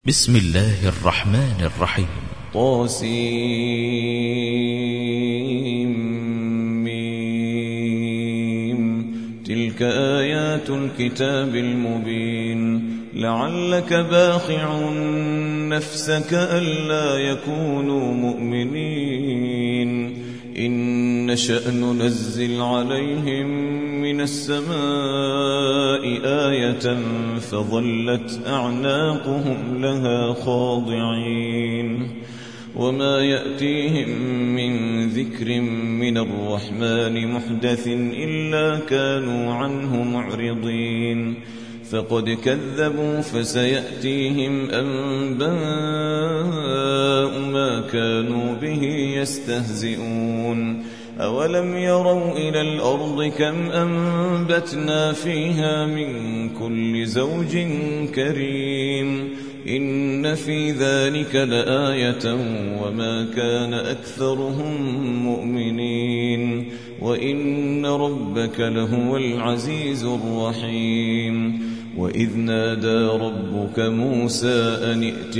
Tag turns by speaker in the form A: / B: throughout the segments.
A: بسم الله الرحمن الرحيم.
B: طاسيم. تلك آيات الكتاب المبين. لعلك باخع نفسك ألا يكونوا مؤمنين إن نشأ ننزل عليهم من السماء آية فظلت أعناقهم لها خاضعين وما يأتيهم من ذكر من الرحمن محدث إلا كانوا عنه معرضين فقد كذبوا فسيأتيهم أنباء ما كانوا به يستهزئون أولم يروا إلى الأرض كم أنبتنا فيها من كل زوج كريم إن في ذلك لآية وما كان أكثرهم مؤمنين وإن ربك لهو العزيز الرحيم وإذ نادى ربك موسى أن ائت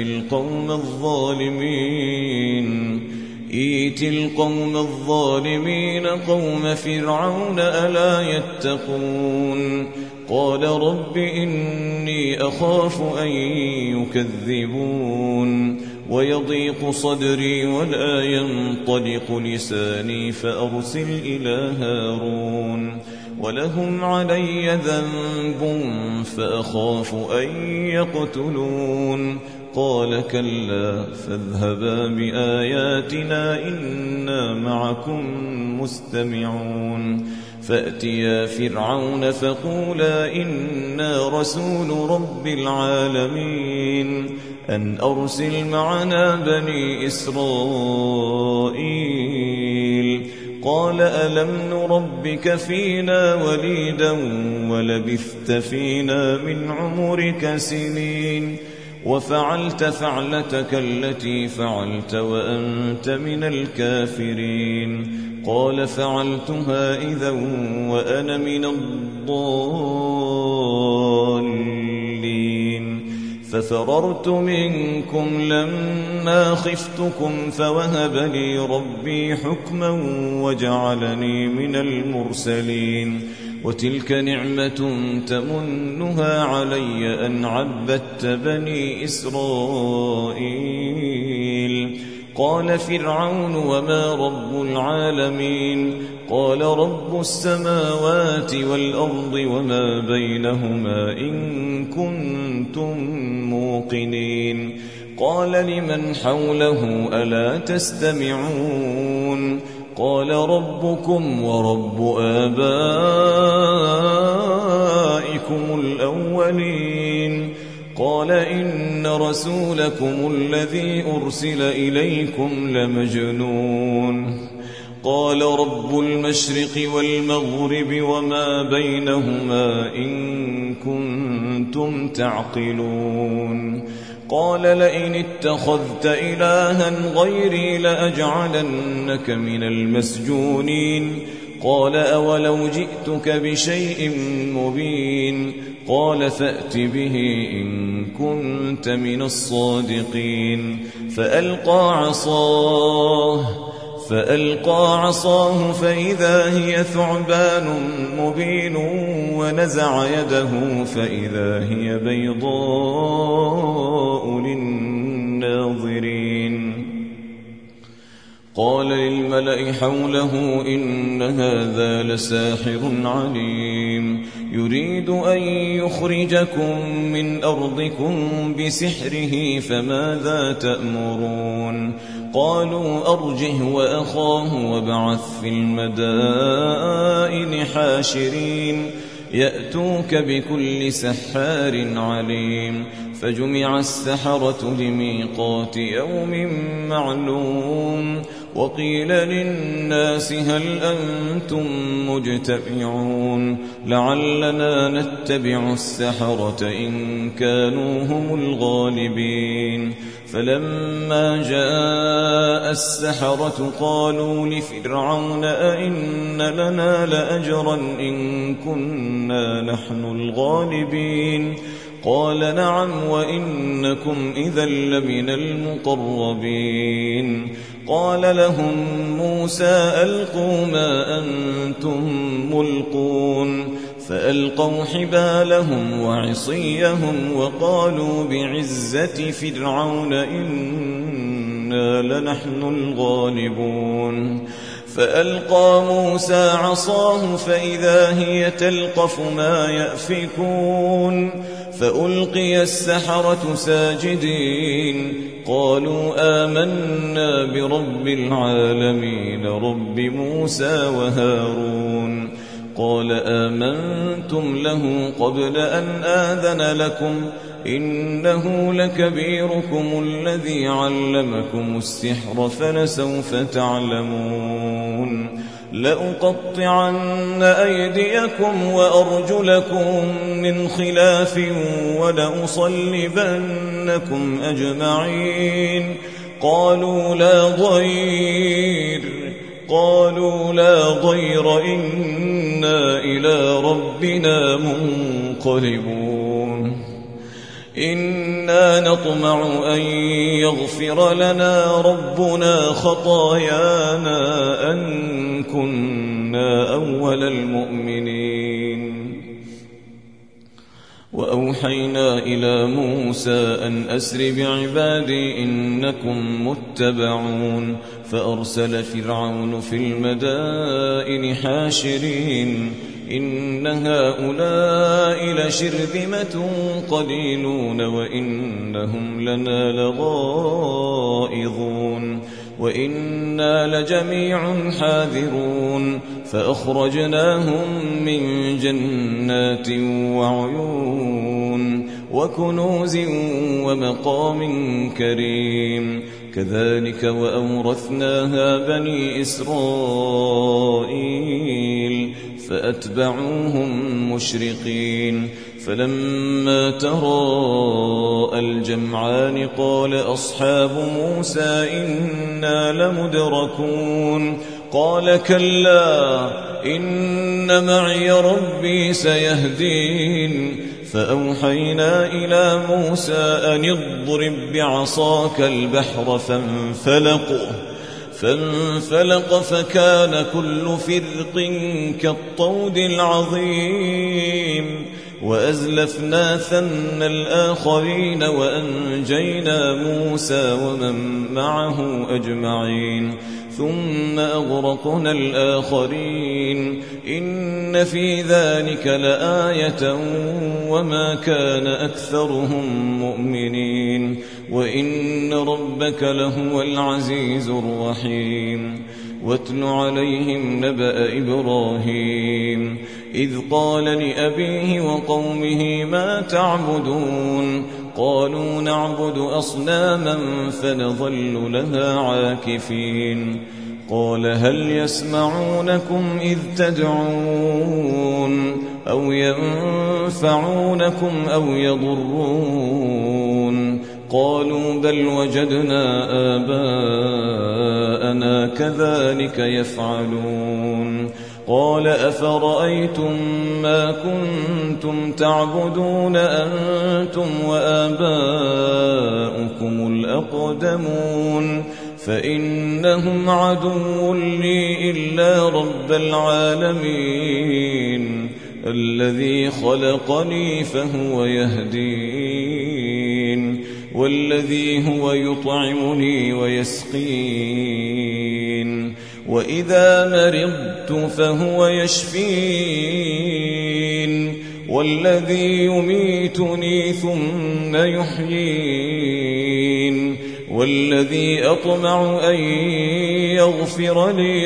B: القوم الظالمين قوم فرعون ألا يتقون قال رب إني أخاف أن يكذبون ويضيق صدري ولا ينطلق لساني فأرسل إلى هارون ولهم علي ذنب فأخاف أن يقتلون قال كلا فاذهبا بآياتنا إنا معكم مستمعون فأتيا فرعون فقولا إنا رسول رب العالمين أن أرسل معنا بني إسرائيل قال ألم نربك فينا وليدا ولبثت فينا من عمرك سنين وفعلت فعلتك التي فعلت وأنت من الكافرين قال فعلتها إذا وأنا من الضالين ففررت منكم لما خفتكم فوهب لي ربي حكما وجعلني من المرسلين وتلك نعمة تمنها علي أن عبدت بني إسرائيل قال فرعون وما رب العالمين قال رب السماوات والأرض وما بينهما إن كنتم موقنين قال لمن حوله ألا تستمعون قال ربكم ورب آبائكم الأولين قال إن رسولكم الذي أرسل إليكم لمجنون قال رب المشرق والمغرب وما بينهما إن كنتم تعقلون قال لئن اتخذت إلها غيري لأجعلنك من المسجونين قال أولو جئتك بشيء مبين قال فأت به إن كنت من الصادقين فألقى عصاه فإذا هي ثعبان مبين ونزع يده فإذا هي بيضاء للناظرين قال للملأ حوله إن هذا لساحر عليم يريد أن يخرجكم من أرضكم بسحره فماذا تأمرون قالوا أرجه وأخاه وابعث في المدائن حاشرين يأتوك بكل سحار عليم فجمع السحرة لميقات يوم معلوم وقيل للناس هل أنتم مجتمعون لعلنا نتبع السحرة إن كانوا هم الغالبين فلما جاء السحرة قالوا لفرعون أئن لنا لأجرا إن كنا نحن الغالبين قال نعم وإنكم إذا لمن المقربين. قال لهم موسى ألقوا ما أنتم ملقون فألقوا حبالهم وعصيهم وقالوا بعزة فرعون إنا لنحن الغالبون. فألقى موسى عصاه فإذا هي تلقف ما يأفكون فألقي السحرة ساجدين قالوا آمنا برب العالمين رب موسى وهارون. قال آمنتم له قبل أن آذن لكم إنه لكبيركم الذي علمكم السحر فلسوف تعلمون لأقطعن أيديكم وأرجلكم من خلاف ولأصلبنكم أجمعين. قالوا لا ضير إنا إلى ربنا منقلبون. إنا نطمع أن يغفر لنا ربنا خطايانا أن كنا أول المؤمنين. وأوحينا إلى موسى أن أسر بعبادي إنكم متبعون. فأرسل فرعون في المدائن حاشرين إن هؤلاء لشرذمة قليلون وإنهم لنا لغائظون وإنا لجميع حاذرون. فأخرجناهم من جنات وعيون وكنوز ومقام كريم. كذلك وأورثناها بني إسرائيل فأتبعوهم مشرقين. فلما تراءى الجمعان قال أصحاب موسى إنا لمدركون. قال كلا إن معي ربي سيهدين. فأوحينا إلى موسى أن اضرب بعصاك البحر فانفلق فكان كل فرق كالطود العظيم. وأزلفنا ثم الآخرين وأنجينا موسى ومن معه أجمعين ثم أغرقنا الآخرين. إن في ذلك لآية وما كان أكثرهم مؤمنين وإن ربك لهو العزيز الرحيم. واتل عليهم نبأ إبراهيم إذ قال لأبيه وقومه ما تعبدون. قالوا نعبد أصناما فنظل لها عاكفين. قال هل يسمعونكم إذ تدعون أو ينفعونكم أو يضرون. قالوا بل وجدنا آباءنا كذلك يفعلون. قال أفرأيتم ما كنتم تعبدون أنتم وآباؤكم الأقدمون فإنهم عدو لي إلا رب العالمين الذي خلقني فهو يهدين والذي هو يطعمني ويسقين وإذا مرضت فهو يشفين والذي يميتني ثم يحيين والذي أطمع أن يغفر لي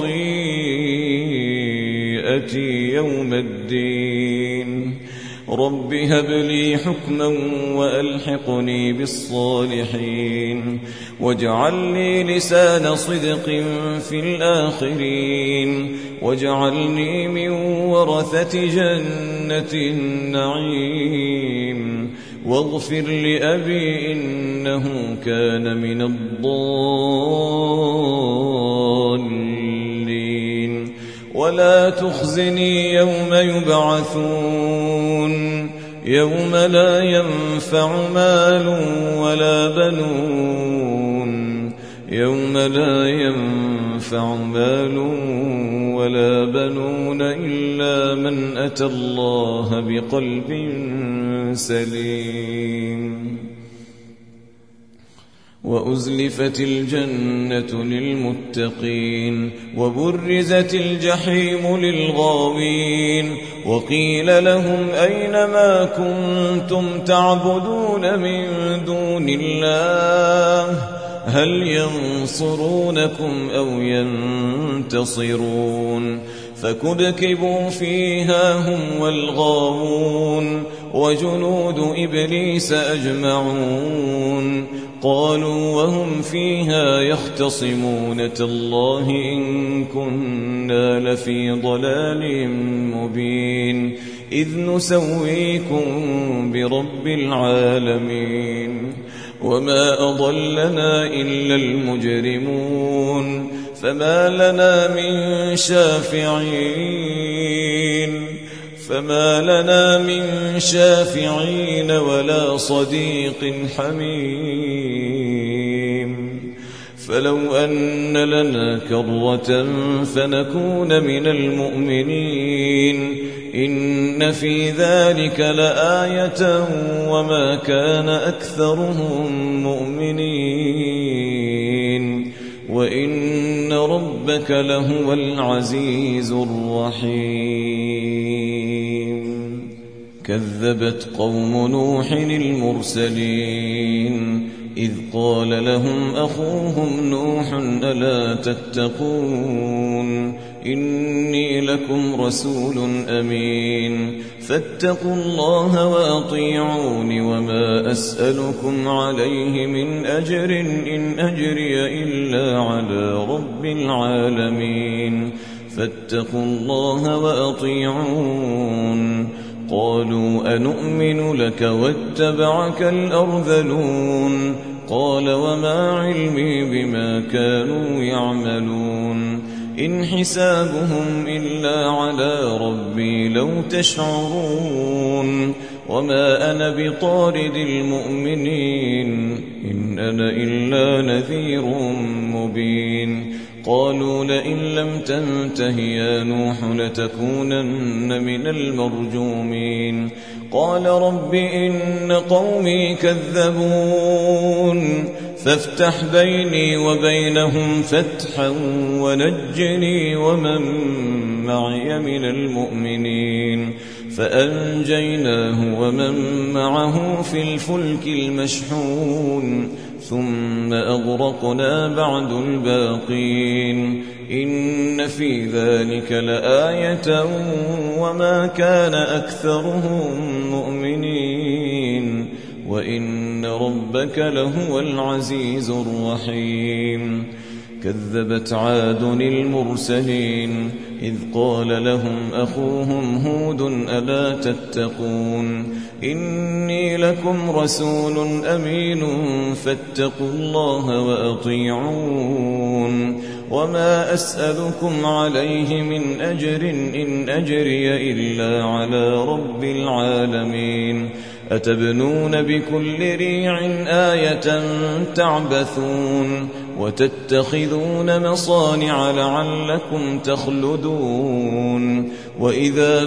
B: خطيئتي يوم الدين. رب هب لي حكما وألحقني بالصالحين واجعل لي لسان صدق في الآخرين واجعلني من ورثة جنة النعيم واغفر لأبي إنه كان من الضالين ولا تخزني يوم يبعثون يوم لا ينفع مال ولا بنون يوم لا ينفع مال ولا بنون إلا من أتى الله بقلب سليم. وأزلفت الجنة للمتقين وبرزت الجحيم للغاوين وقيل لهم أين ما كنتم تعبدون من دون الله هل ينصرونكم أو ينتصرون فكبكبوا فيها هم والغاوون وجنود إبليس أجمعون قالوا وهم فيها يختصمون تالله إن كنا لفي ضلال مبين إذ نسويكم برب العالمين وما أضلنا إلا المجرمون فما لنا من شافعين ولا صديق حميم فلو أن لنا كرة فنكون من المؤمنين إن في ذلك لآية وما كان أكثرهم مؤمنين وإن ربك لهو العزيز الرحيم. كذبت قوم نوح المرسلين إذ قال لهم أخوهم نوح ألا تتقون إني لكم رسول أمين فاتقوا الله وأطيعون وما أسألكم عليه من أجر إن أجري إلا على رب العالمين فاتقوا الله وأطيعون. قالوا أنؤمن لك واتبعك الأرذلون قال وما علمي بما كانوا يعملون إن حسابهم إلا على ربي لو تشعرون وما أنا بطارد المؤمنين إن أنا إلا نذير مبين. قالوا لئن لم تنته يا نوح لتكونن من المرجومين قال رب إن قومي كذبون فافتح بيني وبينهم فتحا ونجني ومن معي من المؤمنين فأنجيناه ومن معه في الفلك المشحون ثم أغرقنا بعد الباقين إن في ذلك لآية وما كان أكثرهم مؤمنين وإن ربك لهو العزيز الرحيم. كذبت عاد المرسلين إذ قال لهم أخوهم هود ألا تتقون إني لكم رسول أمين فاتقوا الله وأطيعون وما أسألكم عليه من أجر إن أجري إلا على رب العالمين أتبنون بكل ريع آية تعبثون وتتخذون مصانع لعلكم تخلدون وإذا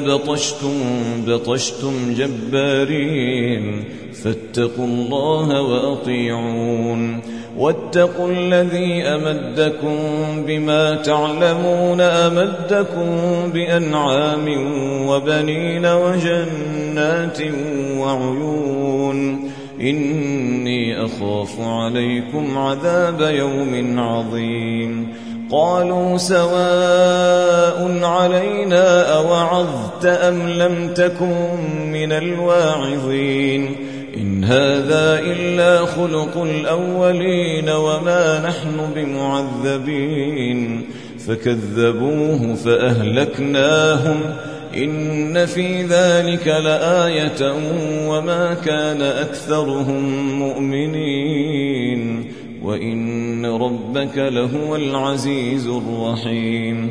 B: بطشتم جبارين فاتقوا الله وأطيعون واتقوا الذي أمدكم بما تعلمون أمدكم بأنعام وبنين وجنات وعيون إني أخاف عليكم عذاب يوم عظيم. قالوا سواء علينا أوعظت أم لم تكن من الواعظين إن هذا إلا خلق الأولين وما نحن بمعذبين فكذبوه فأهلكناهم إن في ذلك لآية وما كان أكثرهم مؤمنين وإن ربك لهو العزيز الرحيم.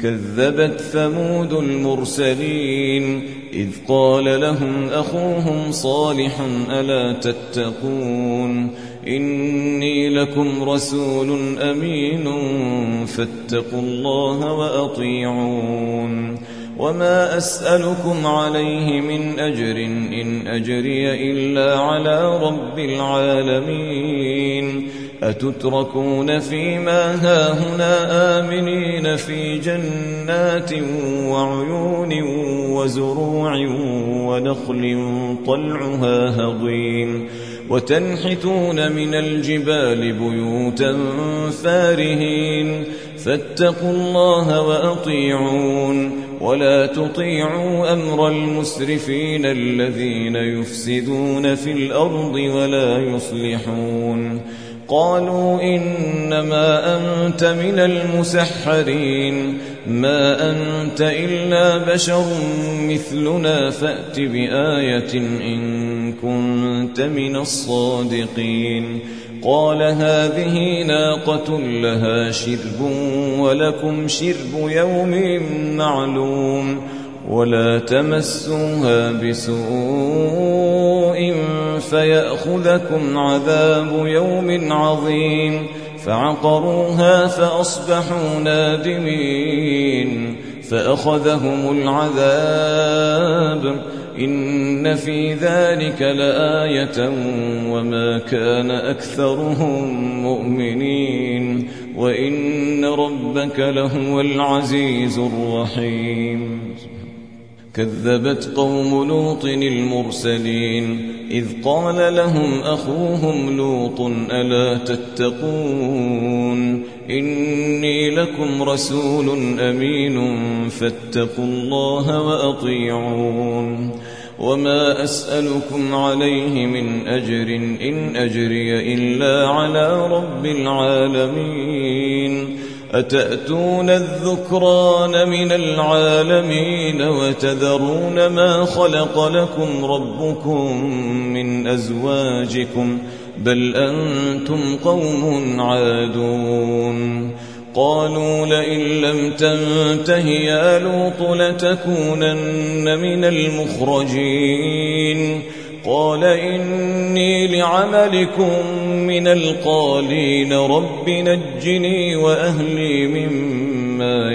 B: كذبت ثمود المرسلين إذ قال لهم أخوهم صالح ألا تتقون إني لكم رسول أمين فاتقوا الله وأطيعون وما أسألكم عليه من أجر إن أجري إلا على رب العالمين أتتركون فيما هاهنا آمنين في جنات وعيون وزروع ونخل طلعها هضيم وتنحتون من الجبال بيوتا فارهين فاتقوا الله وأطيعون ولا تطيعوا أمر المسرفين الذين يفسدون في الأرض ولا يصلحون قالوا إنما أنت من المسحرين ما أنت إلا بشر مثلنا فأت بآية إن كنت من الصادقين قال هذه ناقة لها شرب ولكم شرب يوم معلوم ولا تمسوها بسوء فيأخذكم عذاب يوم عظيم فعقروها فأصبحوا نادمين فأخذهم العذاب إن في ذلك لآية وما كان أكثرهم مؤمنين وإن ربك لهو العزيز الرحيم كذبت قوم لوط المرسلين إذ قال لهم أخوهم لوط ألا تتقون إني لكم رسول أمين فاتقوا الله وأطيعون وما أسألكم عليه من أجر إن أجري إلا على رب العالمين أتأتون الذكران من العالمين وتذرون ما خلق لكم ربكم من أزواجكم بل أنتم قوم عادون قالوا لئن لم تنته يا لوط لتكونن من المخرجين قال إني لعملكم من القالين رب نجني وأهلي مما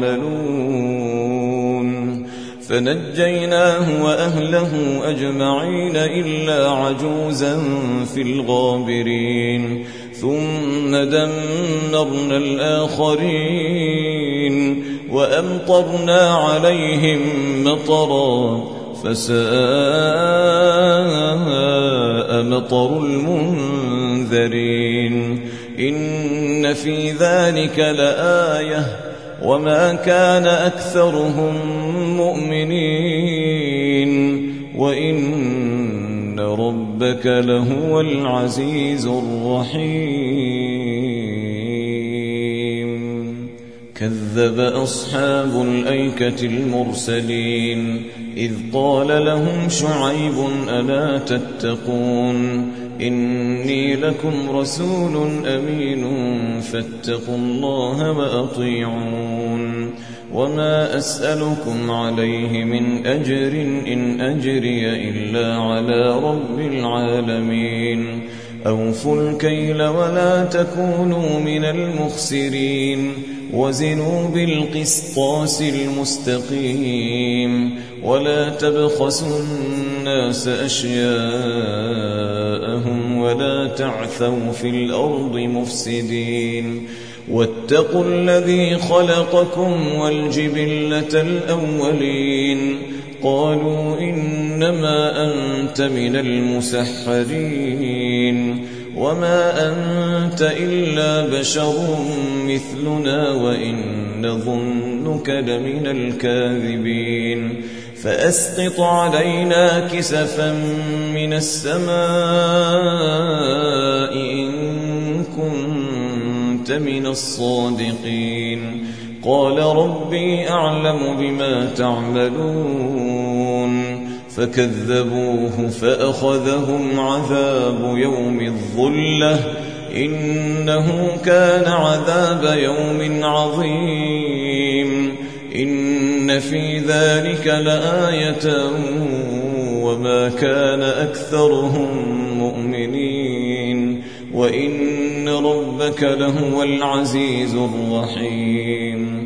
B: يعملون فنجيناه وأهله أجمعين إلا عجوزا في الغابرين ثم دمرنا الآخرين وأمطرنا عليهم مطرا فساء مطر المنذرين إن في ذلك لآية وما كان أكثرهم مؤمنين وإن ربك لهو العزيز الرحيم كذب أصحاب الأيكة المرسلين إذ قال لهم شعيب ألا تتقون إني لكم رسول أمين فاتقوا الله وأطيعون وما أسألكم عليه من أجر إن أجري إلا على رب العالمين أوفوا الكيل ولا تكونوا من المخسرين وزنوا بالقسطاس المستقيم ولا تبخسوا الناس أشياءهم ولا تعثوا في الأرض مفسدين واتقوا الذي خلقكم والجبلة الأولين قالوا إنما أنت من المسحرين وما أنت إلا بشر مثلنا وإن نظنك لمن الكاذبين فأسقط علينا كسفا من السماء إن كنت من الصادقين قال ربي أعلم بما تعملون فكذبوه فأخذهم عذاب يوم الظلة إنه كان عذاب يوم عظيم إن في ذلك لآية وما كان أكثرهم مؤمنين وإن ربك لهو العزيز الرحيم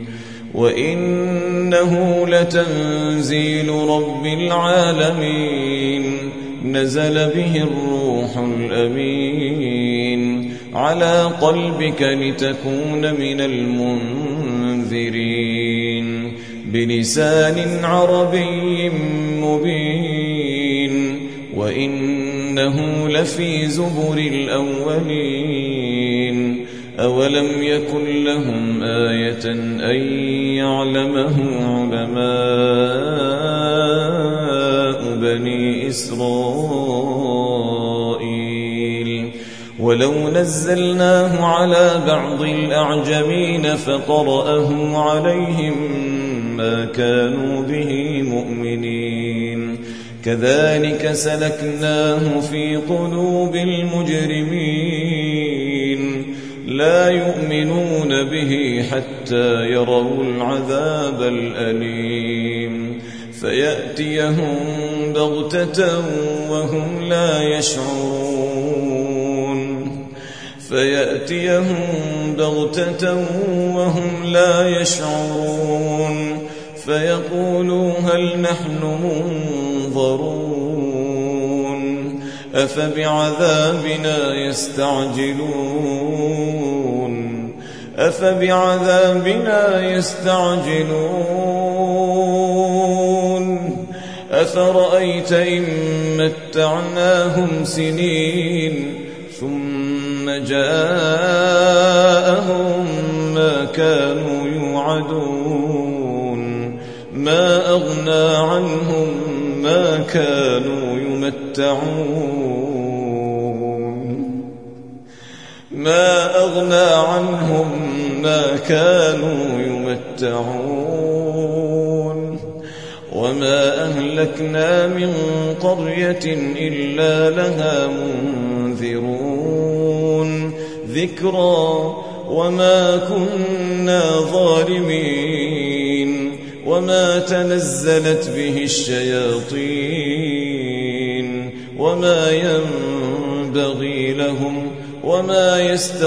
B: وإنه لتنزيل رب العالمين نزل به الروح الأمين على قلبك لتكون من المنذرين بلسان عربي مبين وإنه لفي زبر الأولين أولم يكن لهم آية أن يعلمه علماء بني إسرائيل ولو نزلناه على بعض الأعجمين فقرأه عليهم ما كانوا به مؤمنين كذلك سلكناه في قلوب المجرمين لا يؤمنون به حتى يروا العذاب الأليم فيأتيهم بغتة وهم لا يشعرون فيقولوا هل نحن منظرون أفبعذابنا يستعجلون أفرأيت إن متعناهم سنين ثم جاءهم ما كانوا يوعدون ما أغنى عنهم ما كانوا يمتعون وما أهلكنا من قرية إلا لها منذرون ذكرى وما كنا ظالمين وما تنزلت به الشياطين وما ينبغي لهم وما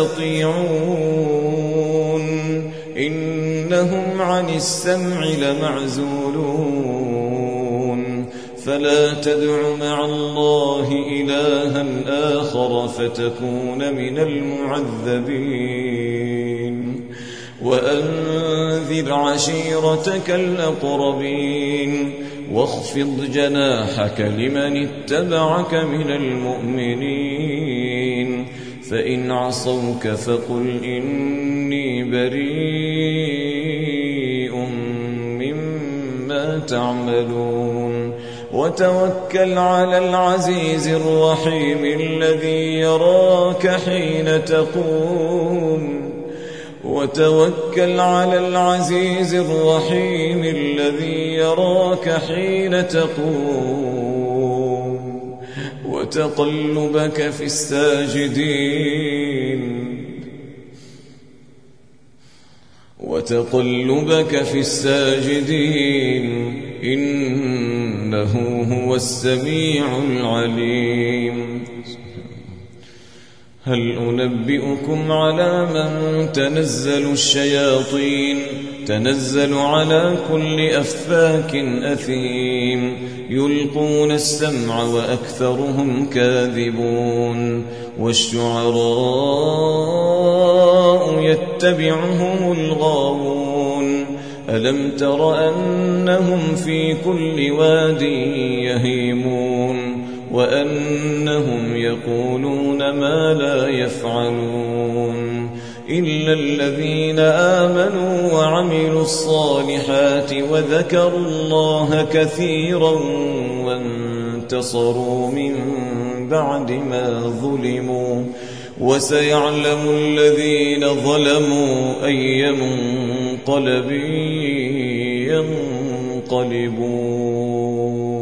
B: يستطيعون إنهم عن السمع لمعزولون فلا تدع مع الله إلها آخر فتكون من المعذبين وأنذر عشيرتك الأقربين واخفض جناحك لمن اتبعك من المؤمنين فإن عصوك فقل إني بريء مما تعملون وتوكل على العزيز الرحيم الذي يراك حين تقوم وتقلبك في الساجدين إنه هو السميع العليم هل أنبئكم على من تنزل الشياطين تنزل على كل أفاك أثيم يلقون السمع وأكثرهم كاذبون والشعراء يتبعهم الغاوون ألم تر أنهم في كل واد يهيمون وأنهم يقولون ما لا يفعلون إلا الذين آمنوا وعملوا الصالحات وذكروا الله كثيرا وانتصروا من بعد ما ظلموا وسيعلم الذين ظلموا أي منقلب ينقلبون